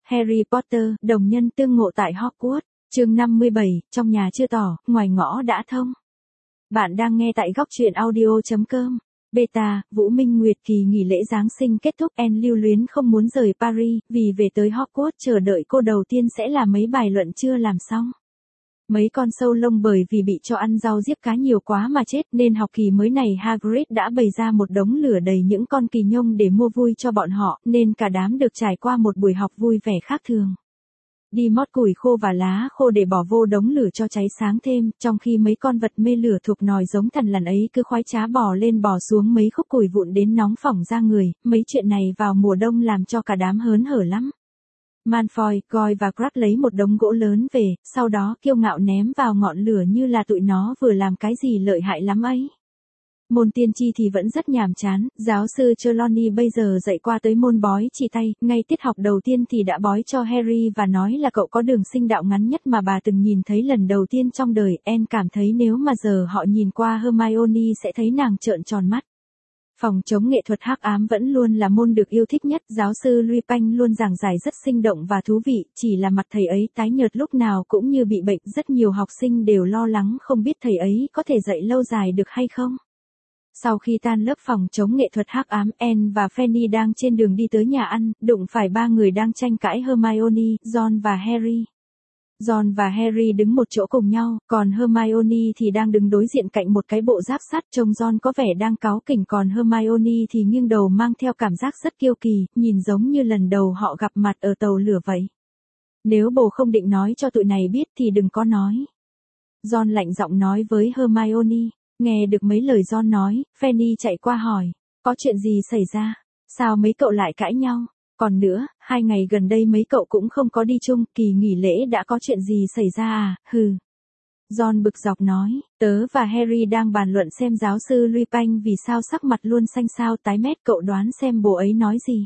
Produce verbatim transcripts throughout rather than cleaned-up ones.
Harry Potter, đồng nhân tương ngộ tại Hogwarts, chương năm mươi bảy, trong nhà chưa tỏ, ngoài ngõ đã thông. Bạn đang nghe tại góc truyện audio.com. Beta, Vũ Minh Nguyệt kỳ nghỉ lễ Giáng sinh kết thúc, Anne lưu luyến không muốn rời Paris, vì về tới Hogwarts chờ đợi cô đầu tiên sẽ là mấy bài luận chưa làm xong. Mấy con sâu lông bởi vì bị cho ăn rau diếp cá nhiều quá mà chết nên học kỳ mới này Hagrid đã bày ra một đống lửa đầy những con kỳ nhông để mua vui cho bọn họ, nên cả đám được trải qua một buổi học vui vẻ khác thường. Đi mót củi khô và lá khô để bỏ vô đống lửa cho cháy sáng thêm, trong khi mấy con vật mê lửa thuộc nòi giống thằn lằn ấy cứ khoái trá bò lên bò xuống mấy khúc củi vụn đến nóng phỏng ra người, mấy chuyện này vào mùa đông làm cho cả đám hớn hở lắm. Malfoy, Goyle và Crabbe lấy một đống gỗ lớn về, sau đó kiêu ngạo ném vào ngọn lửa như là tụi nó vừa làm cái gì lợi hại lắm ấy. Môn tiên tri thì vẫn rất nhàm chán, giáo sư Trelawney bây giờ dạy qua tới môn bói chỉ tay, ngay tiết học đầu tiên thì đã bói cho Harry và nói là cậu có đường sinh đạo ngắn nhất mà bà từng nhìn thấy lần đầu tiên trong đời. Anne cảm thấy nếu mà giờ họ nhìn qua Hermione sẽ thấy nàng trợn tròn mắt. Phòng chống nghệ thuật hắc ám vẫn luôn là môn được yêu thích nhất, giáo sư Lupin luôn giảng giải rất sinh động và thú vị, chỉ là mặt thầy ấy tái nhợt lúc nào cũng như bị bệnh, rất nhiều học sinh đều lo lắng không biết thầy ấy có thể dạy lâu dài được hay không. Sau khi tan lớp phòng chống nghệ thuật hắc ám, Anne và Fanny đang trên đường đi tới nhà ăn, đụng phải ba người đang tranh cãi Hermione, Ron và Harry. Ron và Harry đứng một chỗ cùng nhau, còn Hermione thì đang đứng đối diện cạnh một cái bộ giáp sắt, trông Ron có vẻ đang cáu kỉnh còn Hermione thì nghiêng đầu mang theo cảm giác rất kiêu kỳ, nhìn giống như lần đầu họ gặp mặt ở tàu lửa vậy. Nếu bồ không định nói cho tụi này biết thì đừng có nói. Ron lạnh giọng nói với Hermione. Nghe được mấy lời Ron nói, Fanny chạy qua hỏi, có chuyện gì xảy ra? Sao mấy cậu lại cãi nhau? Còn nữa, hai ngày gần đây mấy cậu cũng không có đi chung, kỳ nghỉ lễ đã có chuyện gì xảy ra à, hừ. Ron bực dọc nói, tớ và Harry đang bàn luận xem giáo sư Lupin vì sao sắc mặt luôn xanh xao tái mét, cậu đoán xem bồ ấy nói gì?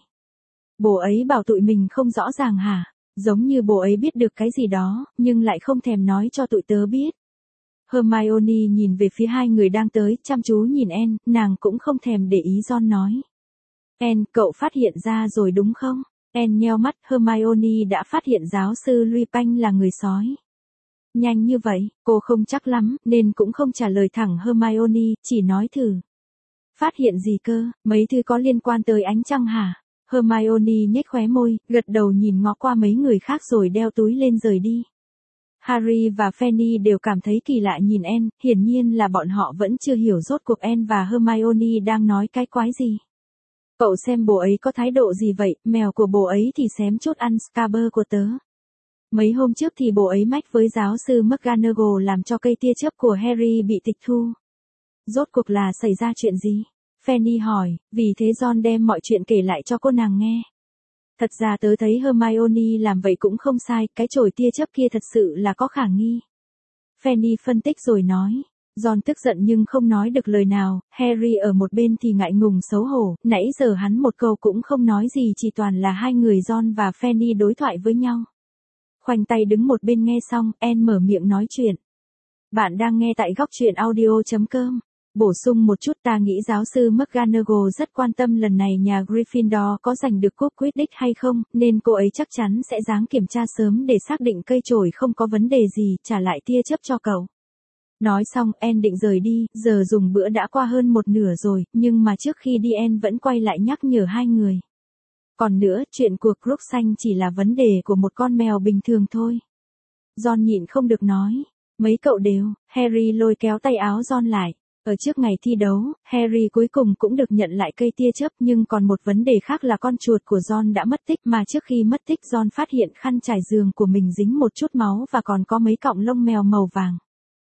Bồ ấy bảo tụi mình không rõ ràng hả? Giống như bồ ấy biết được cái gì đó, nhưng lại không thèm nói cho tụi tớ biết. Hermione nhìn về phía hai người đang tới, chăm chú nhìn Anne, nàng cũng không thèm để ý Ron nói. Anne, cậu phát hiện ra rồi đúng không? Anne nheo mắt, Hermione đã phát hiện giáo sư Lupin là người sói. Nhanh như vậy, cô không chắc lắm, nên cũng không trả lời thẳng Hermione, chỉ nói thử. Phát hiện gì cơ, mấy thứ có liên quan tới ánh trăng hả? Hermione nhếch khóe môi, gật đầu nhìn ngó qua mấy người khác rồi đeo túi lên rời đi. Harry và Fanny đều cảm thấy kỳ lạ nhìn Anne, hiển nhiên là bọn họ vẫn chưa hiểu rốt cuộc Anne và Hermione đang nói cái quái gì. Cậu xem bồ ấy có thái độ gì vậy, mèo của bồ ấy thì xém chút ăn Scaber của tớ. Mấy hôm trước thì bồ ấy mách với giáo sư McGonagall làm cho cây tia chớp của Harry bị tịch thu. Rốt cuộc là xảy ra chuyện gì? Fanny hỏi, vì thế Ron đem mọi chuyện kể lại cho cô nàng nghe. Thật ra tớ thấy Hermione làm vậy cũng không sai, cái chổi tia chớp kia thật sự là có khả nghi. Fanny phân tích rồi nói. Ron tức giận nhưng không nói được lời nào, Harry ở một bên thì ngại ngùng xấu hổ, nãy giờ hắn một câu cũng không nói gì, chỉ toàn là hai người Ron và Fanny đối thoại với nhau. Khoanh tay đứng một bên nghe xong, Anne mở miệng nói chuyện. Bạn đang nghe tại góc truyện audio.com. Bổ sung một chút, ta nghĩ giáo sư McGonagall rất quan tâm lần này nhà Gryffindor có giành được cúp Quidditch hay không, nên cô ấy chắc chắn sẽ giáng kiểm tra sớm để xác định cây chổi không có vấn đề gì, trả lại tia chớp cho cậu. Nói xong, Anne định rời đi, giờ dùng bữa đã qua hơn một nửa rồi, nhưng mà trước khi đi Anne vẫn quay lại nhắc nhở hai người. Còn nữa, chuyện của Crookshanks chỉ là vấn đề của một con mèo bình thường thôi. Ron nhịn không được nói, mấy cậu đều, Harry lôi kéo tay áo Ron lại. Ở trước ngày thi đấu, Harry cuối cùng cũng được nhận lại cây tia chớp, nhưng còn một vấn đề khác là con chuột của Ron đã mất tích, mà trước khi mất tích Ron phát hiện khăn trải giường của mình dính một chút máu và còn có mấy cọng lông mèo màu vàng.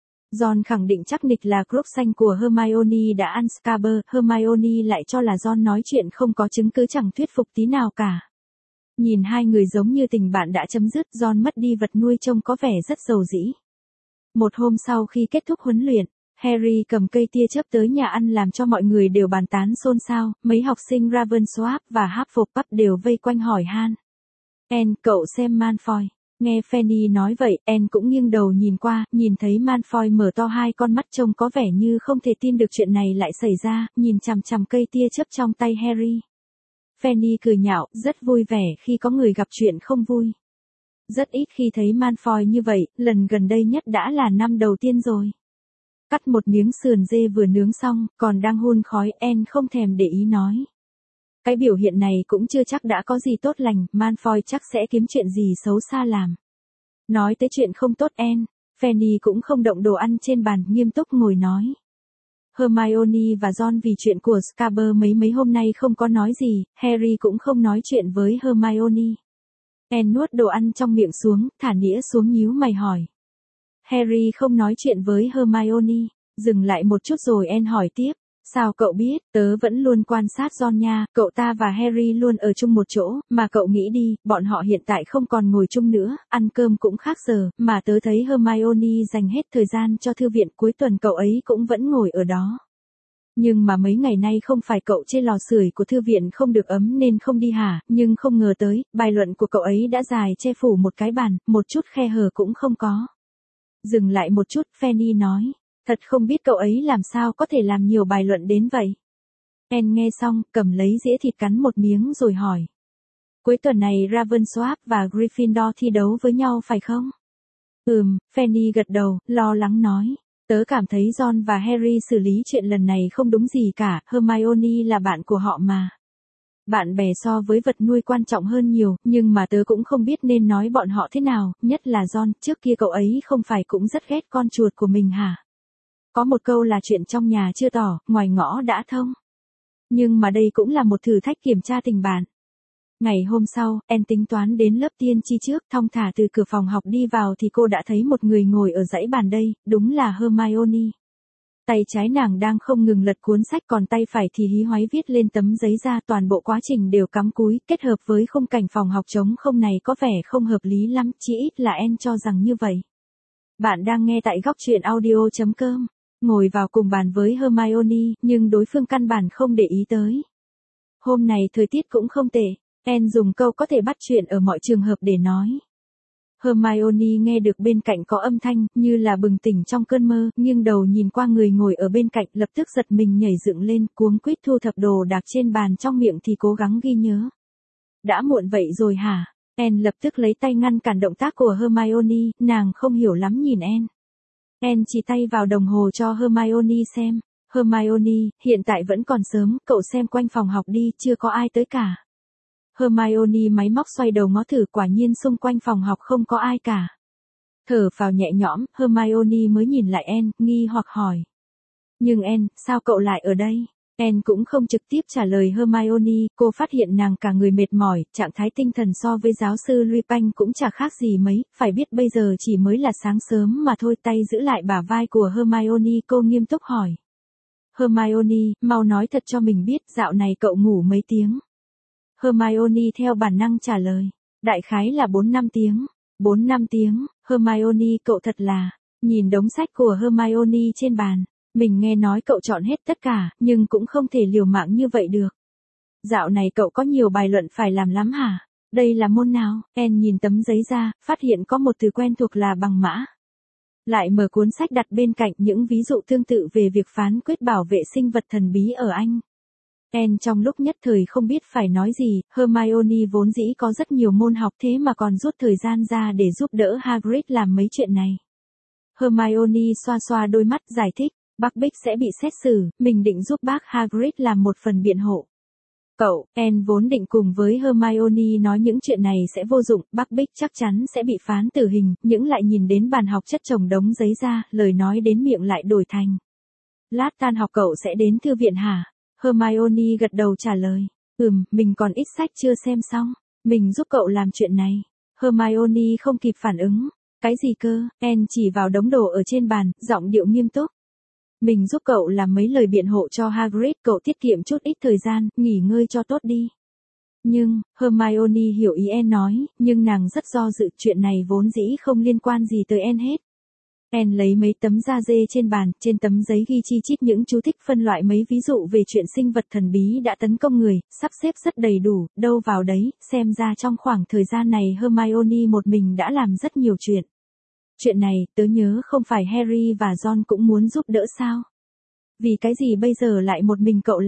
Ron khẳng định chắc nịch là Crookshanks của Hermione đã ăn Scaber, Hermione lại cho là Ron nói chuyện không có chứng cứ, chẳng thuyết phục tí nào cả. Nhìn hai người giống như tình bạn đã chấm dứt, Ron mất đi vật nuôi trông có vẻ rất dầu dĩ. Một hôm sau khi kết thúc huấn luyện, Harry cầm cây tia chớp tới nhà ăn làm cho mọi người đều bàn tán xôn xao, mấy học sinh Ravensworth và Hufflepuff đều vây quanh hỏi han. Anne, cậu xem Malfoy. Nghe Fanny nói vậy, Anne cũng nghiêng đầu nhìn qua, nhìn thấy Malfoy mở to hai con mắt trông có vẻ như không thể tin được chuyện này lại xảy ra, nhìn chằm chằm cây tia chớp trong tay Harry. Fanny cười nhạo, rất vui vẻ khi có người gặp chuyện không vui. Rất ít khi thấy Malfoy như vậy, lần gần đây nhất đã là năm đầu tiên rồi. Cắt một miếng sườn dê vừa nướng xong, còn đang hun khói, Anne không thèm để ý nói. Cái biểu hiện này cũng chưa chắc đã có gì tốt lành, Malfoy chắc sẽ kiếm chuyện gì xấu xa làm. Nói tới chuyện không tốt Anne, Fanny cũng không động đồ ăn trên bàn, nghiêm túc ngồi nói. Hermione và Ron vì chuyện của Scaber mấy mấy hôm nay không có nói gì, Harry cũng không nói chuyện với Hermione. Anne nuốt đồ ăn trong miệng xuống, thả nĩa xuống nhíu mày hỏi. Harry không nói chuyện với Hermione, dừng lại một chút rồi Anne hỏi tiếp. Sao cậu biết, tớ vẫn luôn quan sát Ron nha, cậu ta và Harry luôn ở chung một chỗ, mà cậu nghĩ đi, bọn họ hiện tại không còn ngồi chung nữa, ăn cơm cũng khác giờ, mà tớ thấy Hermione dành hết thời gian cho thư viện, cuối tuần cậu ấy cũng vẫn ngồi ở đó. Nhưng mà mấy ngày nay không phải cậu chê lò sưởi của thư viện không được ấm nên không đi hả, nhưng không ngờ tới, bài luận của cậu ấy đã dài che phủ một cái bàn, một chút khe hở cũng không có. Dừng lại một chút, Fanny nói. Thật không biết cậu ấy làm sao có thể làm nhiều bài luận đến vậy. Anne nghe xong, cầm lấy dĩa thịt cắn một miếng rồi hỏi. Cuối tuần này Ravensworth và Gryffindor thi đấu với nhau phải không? Ừm, Fanny gật đầu, lo lắng nói. Tớ cảm thấy Ron và Harry xử lý chuyện lần này không đúng gì cả, Hermione là bạn của họ mà. Bạn bè so với vật nuôi quan trọng hơn nhiều, nhưng mà tớ cũng không biết nên nói bọn họ thế nào, nhất là Ron, trước kia cậu ấy không phải cũng rất ghét con chuột của mình hả? Có một câu là chuyện trong nhà chưa tỏ, ngoài ngõ đã thông. Nhưng mà đây cũng là một thử thách kiểm tra tình bạn. Ngày hôm sau, Anne tính toán đến lớp tiên tri trước, thong thả từ cửa phòng học đi vào thì cô đã thấy một người ngồi ở dãy bàn đây, đúng là Hermione. Tay trái nàng đang không ngừng lật cuốn sách còn tay phải thì hí hoáy viết lên tấm giấy ra, toàn bộ quá trình đều cắm cúi, kết hợp với khung cảnh phòng học trống không này có vẻ không hợp lý lắm, chỉ ít là Anne cho rằng như vậy. Bạn đang nghe tại góc truyện audio chấm com. Ngồi vào cùng bàn với Hermione, nhưng đối phương căn bản không để ý tới. Hôm này thời tiết cũng không tệ, Anne dùng câu có thể bắt chuyện ở mọi trường hợp để nói. Hermione nghe được bên cạnh có âm thanh, như là bừng tỉnh trong cơn mơ, nghiêng đầu nhìn qua người ngồi ở bên cạnh, lập tức giật mình nhảy dựng lên, cuống quýt thu thập đồ đạc trên bàn trong miệng thì cố gắng ghi nhớ. Đã muộn vậy rồi hả? Anne lập tức lấy tay ngăn cản động tác của Hermione, nàng không hiểu lắm nhìn Anne. Anne chỉ tay vào đồng hồ cho Hermione xem. Hermione, hiện tại vẫn còn sớm, cậu xem quanh phòng học đi, chưa có ai tới cả. Hermione máy móc xoay đầu ngó thử, quả nhiên xung quanh phòng học không có ai cả. Thở phào nhẹ nhõm, Hermione mới nhìn lại Anne, nghi hoặc hỏi. Nhưng Anne, sao cậu lại ở đây? Anne cũng không trực tiếp trả lời Hermione, cô phát hiện nàng cả người mệt mỏi, trạng thái tinh thần so với giáo sư Lupin cũng chả khác gì mấy, phải biết bây giờ chỉ mới là sáng sớm mà thôi. Tay giữ lại bả vai của Hermione, cô nghiêm túc hỏi. Hermione, mau nói thật cho mình biết, dạo này cậu ngủ mấy tiếng? Hermione theo bản năng trả lời. Đại khái là bốn năm tiếng. bốn năm tiếng, Hermione, cậu thật là. Nhìn đống sách của Hermione trên bàn. Mình nghe nói cậu chọn hết tất cả, nhưng cũng không thể liều mạng như vậy được. Dạo này cậu có nhiều bài luận phải làm lắm hả? Đây là môn nào? Anne nhìn tấm giấy ra, phát hiện có một từ quen thuộc là bằng mã. Lại mở cuốn sách đặt bên cạnh những ví dụ tương tự về việc phán quyết bảo vệ sinh vật thần bí ở Anh. Anne trong lúc nhất thời không biết phải nói gì, Hermione vốn dĩ có rất nhiều môn học thế mà còn rút thời gian ra để giúp đỡ Hagrid làm mấy chuyện này. Hermione xoa xoa đôi mắt giải thích. Buckbeak sẽ bị xét xử, mình định giúp bác Hagrid làm một phần biện hộ. Cậu, Anne vốn định cùng với Hermione nói những chuyện này sẽ vô dụng, Buckbeak chắc chắn sẽ bị phán tử hình, nhưng lại nhìn đến bàn học chất chồng đống giấy ra, lời nói đến miệng lại đổi thành. Lát tan học cậu sẽ đến thư viện hả? Hermione gật đầu trả lời. Ừm, mình còn ít sách chưa xem xong, mình giúp cậu làm chuyện này. Hermione không kịp phản ứng. Cái gì cơ? Anne chỉ vào đống đồ ở trên bàn, giọng điệu nghiêm túc. Mình giúp cậu làm mấy lời biện hộ cho Hagrid, cậu tiết kiệm chút ít thời gian, nghỉ ngơi cho tốt đi. Nhưng, Hermione hiểu ý Anne nói, nhưng nàng rất do dự, chuyện này vốn dĩ không liên quan gì tới Anne hết. Anne lấy mấy tấm da dê trên bàn, trên tấm giấy ghi chi chít những chú thích, phân loại mấy ví dụ về chuyện sinh vật thần bí đã tấn công người, sắp xếp rất đầy đủ, đâu vào đấy, xem ra trong khoảng thời gian này Hermione một mình đã làm rất nhiều chuyện. Chuyện này, tớ nhớ không phải Harry và Ron cũng muốn giúp đỡ sao? Vì cái gì bây giờ lại một mình cậu làm?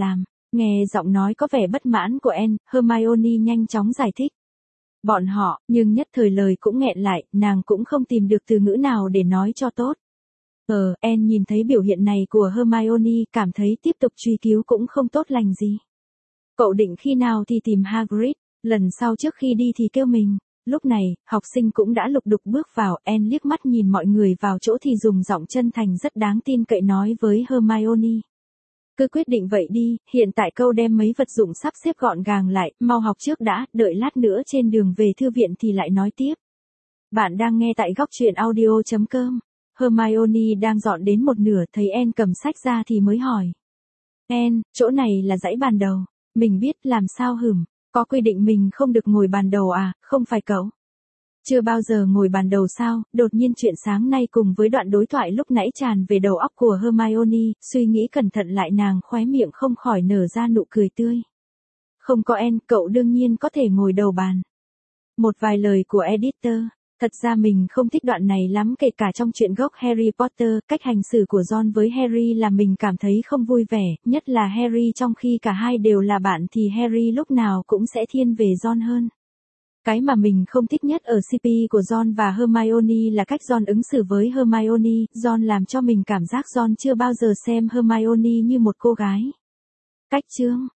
Nghe giọng nói có vẻ bất mãn của Anne, Hermione nhanh chóng giải thích. Bọn họ, nhưng nhất thời lời cũng nghẹn lại, nàng cũng không tìm được từ ngữ nào để nói cho tốt. Ờ, Anne nhìn thấy biểu hiện này của Hermione, cảm thấy tiếp tục truy cứu cũng không tốt lành gì. Cậu định khi nào thì tìm Hagrid, lần sau trước khi đi thì kêu mình. Lúc này, học sinh cũng đã lục đục bước vào, Anne liếc mắt nhìn mọi người vào chỗ thì dùng giọng chân thành rất đáng tin cậy nói với Hermione. Cứ quyết định vậy đi, hiện tại câu đem mấy vật dụng sắp xếp gọn gàng lại, mau học trước đã, đợi lát nữa trên đường về thư viện thì lại nói tiếp. Bạn đang nghe tại góc truyện audio chấm com. Hermione đang dọn đến một nửa thấy Anne cầm sách ra thì mới hỏi. Anne, chỗ này là dãy bàn đầu. Mình biết làm sao hửm, có quy định mình không được ngồi bàn đầu à, không phải cậu? Chưa bao giờ ngồi bàn đầu sao? Đột nhiên chuyện sáng nay cùng với đoạn đối thoại lúc nãy tràn về đầu óc của Hermione, suy nghĩ cẩn thận lại nàng khóe miệng không khỏi nở ra nụ cười tươi. Không có Anne, cậu đương nhiên có thể ngồi đầu bàn. Một vài lời của editor. Thật ra mình không thích đoạn này lắm, kể cả trong truyện gốc Harry Potter, cách hành xử của Ron với Harry là mình cảm thấy không vui vẻ, nhất là Harry trong khi cả hai đều là bạn thì Harry lúc nào cũng sẽ thiên về Ron hơn. Cái mà mình không thích nhất ở xê pê của Ron và Hermione là cách Ron ứng xử với Hermione, Ron làm cho mình cảm giác Ron chưa bao giờ xem Hermione như một cô gái. Cách chương